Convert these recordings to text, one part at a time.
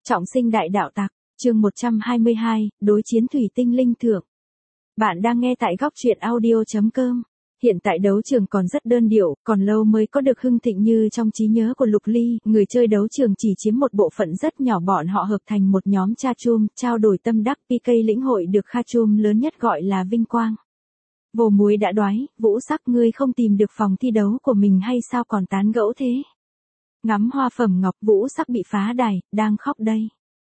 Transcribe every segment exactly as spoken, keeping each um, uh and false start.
Trọng sinh đại đạo tặc, chương một trăm hai mươi hai, đối chiến thủy tinh linh thượng. Bạn đang nghe tại góc truyện audio chấm com. Hiện tại đấu trường còn rất đơn điệu, còn lâu mới có được hưng thịnh như trong trí nhớ của Lục Ly, người chơi đấu trường chỉ chiếm một bộ phận rất nhỏ, bọn họ hợp thành một nhóm cha chum, trao đổi tâm đắc, pê ca lĩnh hội được kha chum lớn nhất gọi là vinh quang. Vồ muối đã đoái, Vũ Sắc, ngươi không tìm được phòng thi đấu của mình hay sao còn tán gẫu thế? Ngắm hoa phẩm ngọc, Vũ Sắc bị phá đài, đang khóc đây.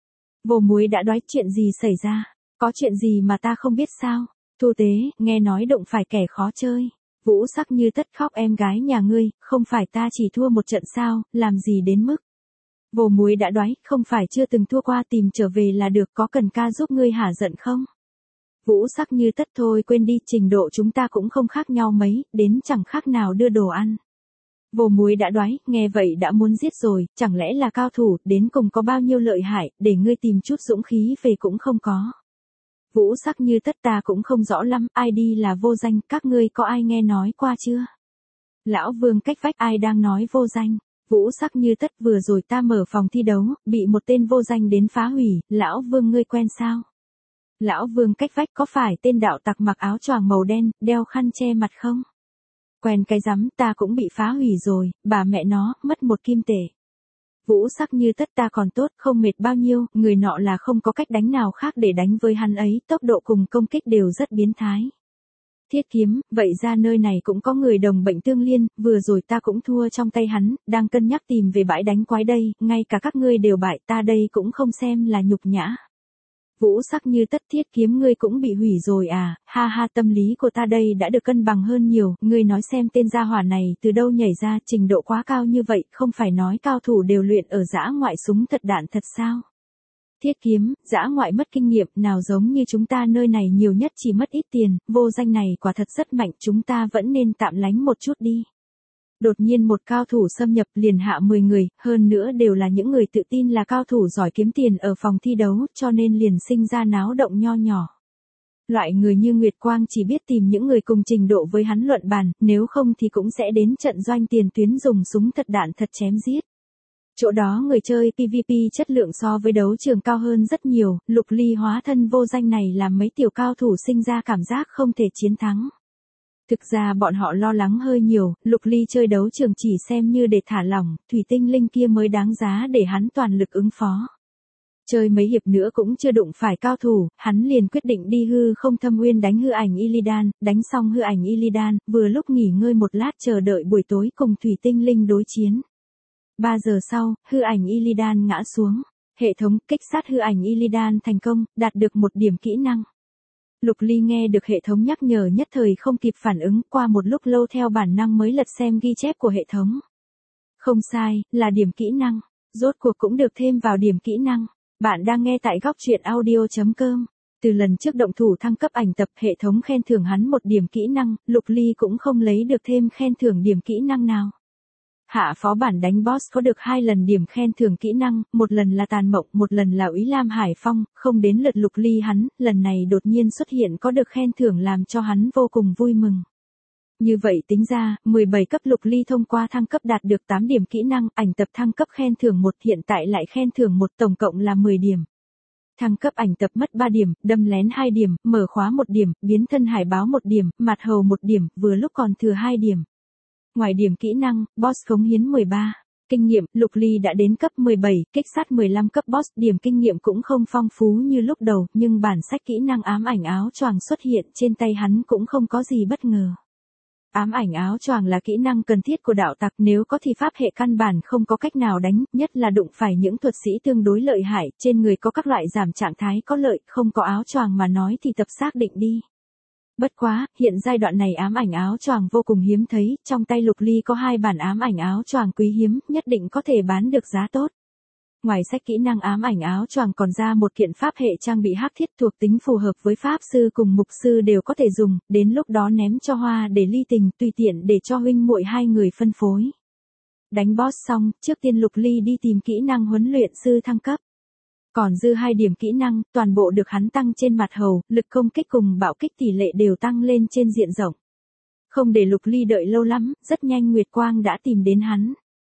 Vồ muối đã đoái, chuyện gì xảy ra? Có chuyện gì mà ta không biết sao? Thu Tế, nghe nói đụng phải kẻ khó chơi. Vũ Sắc như tất khóc, em gái nhà ngươi, không phải ta chỉ thua một trận sao, làm gì đến mức. Vồ muối đã đoái, không phải chưa từng thua qua, tìm trở về là được, có cần ca giúp ngươi hả giận không? Vũ Sắc như tất, thôi quên đi, trình độ chúng ta cũng không khác nhau mấy, đến chẳng khác nào đưa đồ ăn. Vồ muối đã đoái, nghe vậy đã muốn giết rồi, chẳng lẽ là cao thủ, đến cùng có bao nhiêu lợi hại, để ngươi tìm chút dũng khí về cũng không có. Vũ Sắc như tất, ta cũng không rõ lắm, ai đi là vô danh, các ngươi có ai nghe nói qua chưa? Lão Vương cách vách, ai đang nói vô danh? Vũ Sắc như tất, vừa rồi ta mở phòng thi đấu, bị một tên vô danh đến phá hủy, Lão Vương ngươi quen sao? Lão Vương cách vách, có phải tên đạo tặc mặc áo choàng màu đen, đeo khăn che mặt không? Quen cái rắm, ta cũng bị phá hủy rồi, bà mẹ nó, mất một kim tệ. Vũ Sắc như tất, ta còn tốt, không mệt bao nhiêu, người nọ là không có cách đánh nào khác để đánh với hắn ấy, tốc độ cùng công kích đều rất biến thái. Thiết Kiếm, vậy ra nơi này cũng có người đồng bệnh tương liên, vừa rồi ta cũng thua trong tay hắn, đang cân nhắc tìm về bãi đánh quái đây, ngay cả các ngươi đều bại, ta đây cũng không xem là nhục nhã. Vũ Sắc như tất, Thiết Kiếm ngươi cũng bị hủy rồi à, ha ha, tâm lý của ta đây đã được cân bằng hơn nhiều, ngươi nói xem tên gia hỏa này từ đâu nhảy ra, trình độ quá cao như vậy, không phải nói cao thủ đều luyện ở dã ngoại súng thật đạn thật sao? Thiết Kiếm, dã ngoại mất kinh nghiệm, nào giống như chúng ta nơi này nhiều nhất chỉ mất ít tiền, vô danh này quả thật rất mạnh, chúng ta vẫn nên tạm lánh một chút đi. Đột nhiên một cao thủ xâm nhập, liền hạ mười người, hơn nữa đều là những người tự tin là cao thủ giỏi kiếm tiền ở phòng thi đấu, cho nên liền sinh ra náo động nho nhỏ. Loại người như Nguyệt Quang chỉ biết tìm những người cùng trình độ với hắn luận bàn, nếu không thì cũng sẽ đến trận doanh tiền tuyến dùng súng thật đạn thật chém giết. Chỗ đó người chơi pê vê pê chất lượng so với đấu trường cao hơn rất nhiều, Lục Ly hóa thân vô danh này làm mấy tiểu cao thủ sinh ra cảm giác không thể chiến thắng. Thực ra bọn họ lo lắng hơi nhiều, Lục Ly chơi đấu trường chỉ xem như để thả lỏng, thủy tinh linh kia mới đáng giá để hắn toàn lực ứng phó. Chơi mấy hiệp nữa cũng chưa đụng phải cao thủ, hắn liền quyết định đi hư không thâm uyên đánh hư ảnh Illidan, đánh xong hư ảnh Illidan, vừa lúc nghỉ ngơi một lát chờ đợi buổi tối cùng thủy tinh linh đối chiến. ba giờ sau, hư ảnh Illidan ngã xuống. Hệ thống kích sát hư ảnh Illidan thành công, đạt được một điểm kỹ năng. Lục Ly nghe được hệ thống nhắc nhở nhất thời không kịp phản ứng, qua một lúc lâu theo bản năng mới lật xem ghi chép của hệ thống. Không sai, là điểm kỹ năng, rốt cuộc cũng được thêm vào điểm kỹ năng. Bạn đang nghe tại góc truyện audio chấm com. Từ lần trước động thủ thăng cấp ảnh tập, hệ thống khen thưởng hắn một điểm kỹ năng, Lục Ly cũng không lấy được thêm khen thưởng điểm kỹ năng nào. Hạ phó bản đánh boss có được hai lần điểm khen thưởng kỹ năng, một lần là Tàn Mộng, một lần là Úy Lam Hải Phong, không đến lượt Lục Ly hắn, lần này đột nhiên xuất hiện có được khen thưởng làm cho hắn vô cùng vui mừng. Như vậy tính ra, mười bảy cấp Lục Ly thông qua thăng cấp đạt được tám điểm kỹ năng, ảnh tập thăng cấp khen thưởng một, hiện tại lại khen thưởng một, tổng cộng là mười điểm. Thăng cấp ảnh tập mất ba điểm, đâm lén hai điểm, mở khóa một điểm, biến thân hải báo một điểm, mặt hầu một điểm, vừa lúc còn thừa hai điểm. Ngoài điểm kỹ năng, boss cống hiến mười ba. Kinh nghiệm, Lục Ly đã đến cấp mười bảy, kích sát mười lăm cấp boss, điểm kinh nghiệm cũng không phong phú như lúc đầu, nhưng bản sách kỹ năng ám ảnh áo choàng xuất hiện trên tay hắn cũng không có gì bất ngờ. Ám ảnh áo choàng là kỹ năng cần thiết của đạo tặc, nếu có thì pháp hệ căn bản không có cách nào đánh, nhất là đụng phải những thuật sĩ tương đối lợi hại, trên người có các loại giảm trạng thái có lợi, không có áo choàng mà nói thì tập xác định đi. Bất quá, hiện giai đoạn này ám ảnh áo choàng vô cùng hiếm thấy, trong tay Lục Ly có hai bản ám ảnh áo choàng quý hiếm, nhất định có thể bán được giá tốt. Ngoài sách kỹ năng ám ảnh áo choàng còn ra một kiện pháp hệ trang bị hắc thiết thuộc tính phù hợp với pháp sư cùng mục sư đều có thể dùng, đến lúc đó ném cho Hoa để ly tình, tùy tiện để cho huynh muội hai người phân phối. Đánh boss xong, trước tiên Lục Ly đi tìm kỹ năng huấn luyện sư thăng cấp. Còn dư hai điểm kỹ năng, toàn bộ được hắn tăng trên mặt hầu, lực công kích cùng bạo kích tỷ lệ đều tăng lên trên diện rộng. Không để Lục Ly đợi lâu lắm, rất nhanh Nguyệt Quang đã tìm đến hắn.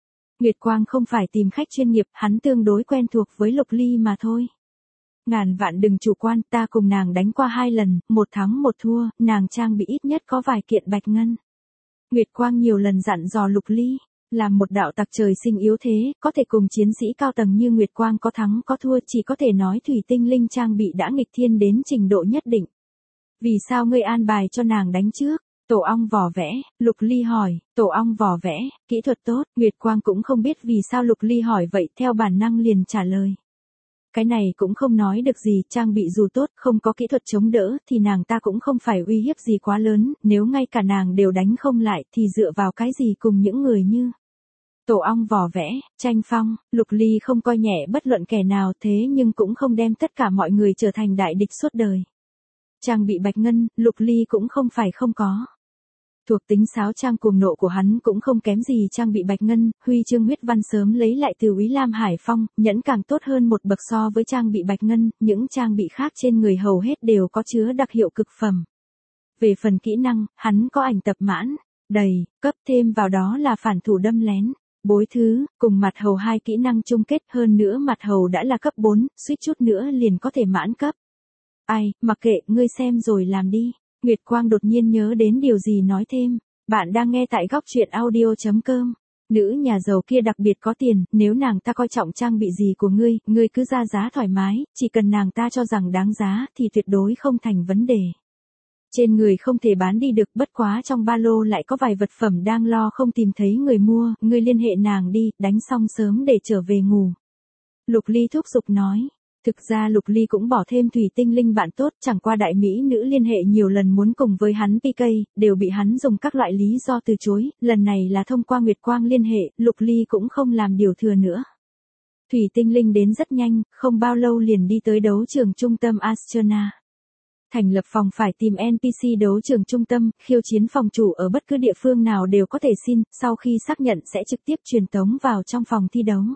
Nguyệt Quang không phải tìm khách chuyên nghiệp, hắn tương đối quen thuộc với Lục Ly mà thôi. Ngàn vạn đừng chủ quan, ta cùng nàng đánh qua hai lần, một thắng một thua, nàng trang bị ít nhất có vài kiện bạch ngân. Nguyệt Quang nhiều lần dặn dò Lục Ly, làm một đạo tặc trời sinh yếu thế, có thể cùng chiến sĩ cao tầng như Nguyệt Quang có thắng có thua, chỉ có thể nói thủy tinh linh trang bị đã nghịch thiên đến trình độ nhất định. Vì sao ngươi an bài cho nàng đánh trước? Tổ ong vỏ vẽ, Lục Ly hỏi, tổ ong vỏ vẽ, kỹ thuật tốt, Nguyệt Quang cũng không biết vì sao Lục Ly hỏi vậy, theo bản năng liền trả lời. Cái này cũng không nói được gì, trang bị dù tốt, không có kỹ thuật chống đỡ, thì nàng ta cũng không phải uy hiếp gì quá lớn, nếu ngay cả nàng đều đánh không lại, thì dựa vào cái gì cùng những người như tổ ong vỏ vẽ, tranh phong, Lục Ly không coi nhẹ bất luận kẻ nào thế nhưng cũng không đem tất cả mọi người trở thành đại địch suốt đời. Trang bị bạch ngân, Lục Ly cũng không phải không có. Thuộc tính sáo trang cuồng nộ của hắn cũng không kém gì trang bị bạch ngân, huy chương huyết văn sớm lấy lại từ Úy Lam Hải Phong, nhẫn càng tốt hơn một bậc so với trang bị bạch ngân, những trang bị khác trên người hầu hết đều có chứa đặc hiệu cực phẩm. Về phần kỹ năng, hắn có ảnh tập mãn, đầy, cấp thêm vào đó là phản thủ đâm lén, bối thứ, cùng mặt hầu hai kỹ năng chung kết, hơn nữa mặt hầu đã là cấp bốn, suýt chút nữa liền có thể mãn cấp. Ai, mặc kệ, ngươi xem rồi làm đi. Nguyệt Quang đột nhiên nhớ đến điều gì nói thêm. Bạn đang nghe tại góc truyện audio chấm com. Nữ nhà giàu kia đặc biệt có tiền, nếu nàng ta coi trọng trang bị gì của ngươi, ngươi cứ ra giá thoải mái, chỉ cần nàng ta cho rằng đáng giá thì tuyệt đối không thành vấn đề. Trên người không thể bán đi được, bất quá trong ba lô lại có vài vật phẩm đang lo không tìm thấy người mua, ngươi liên hệ nàng đi, đánh xong sớm để trở về ngủ. Lục Ly thúc giục nói. Thực ra Lục Ly cũng bỏ thêm thủy tinh linh bạn tốt, chẳng qua đại mỹ nữ liên hệ nhiều lần muốn cùng với hắn pê ca, đều bị hắn dùng các loại lý do từ chối, lần này là thông qua Nguyệt Quang liên hệ, Lục Ly cũng không làm điều thừa nữa. Thủy tinh linh đến rất nhanh, không bao lâu liền đi tới đấu trường trung tâm Astrona. Thành lập phòng phải tìm en pê xê đấu trường trung tâm, khiêu chiến phòng chủ ở bất cứ địa phương nào đều có thể xin, sau khi xác nhận sẽ trực tiếp truyền tống vào trong phòng thi đấu.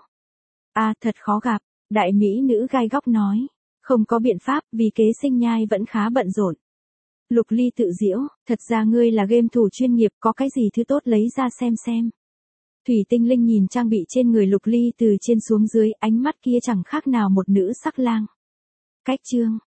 À, thật khó gặp. Đại mỹ nữ gai góc nói, không có biện pháp vì kế sinh nhai vẫn khá bận rộn. Lục Ly tự giễu, thật ra ngươi là game thủ chuyên nghiệp, có cái gì thứ tốt lấy ra xem xem. Thủy tinh linh nhìn trang bị trên người Lục Ly từ trên xuống dưới, ánh mắt kia chẳng khác nào một nữ sắc lang. Cách chương,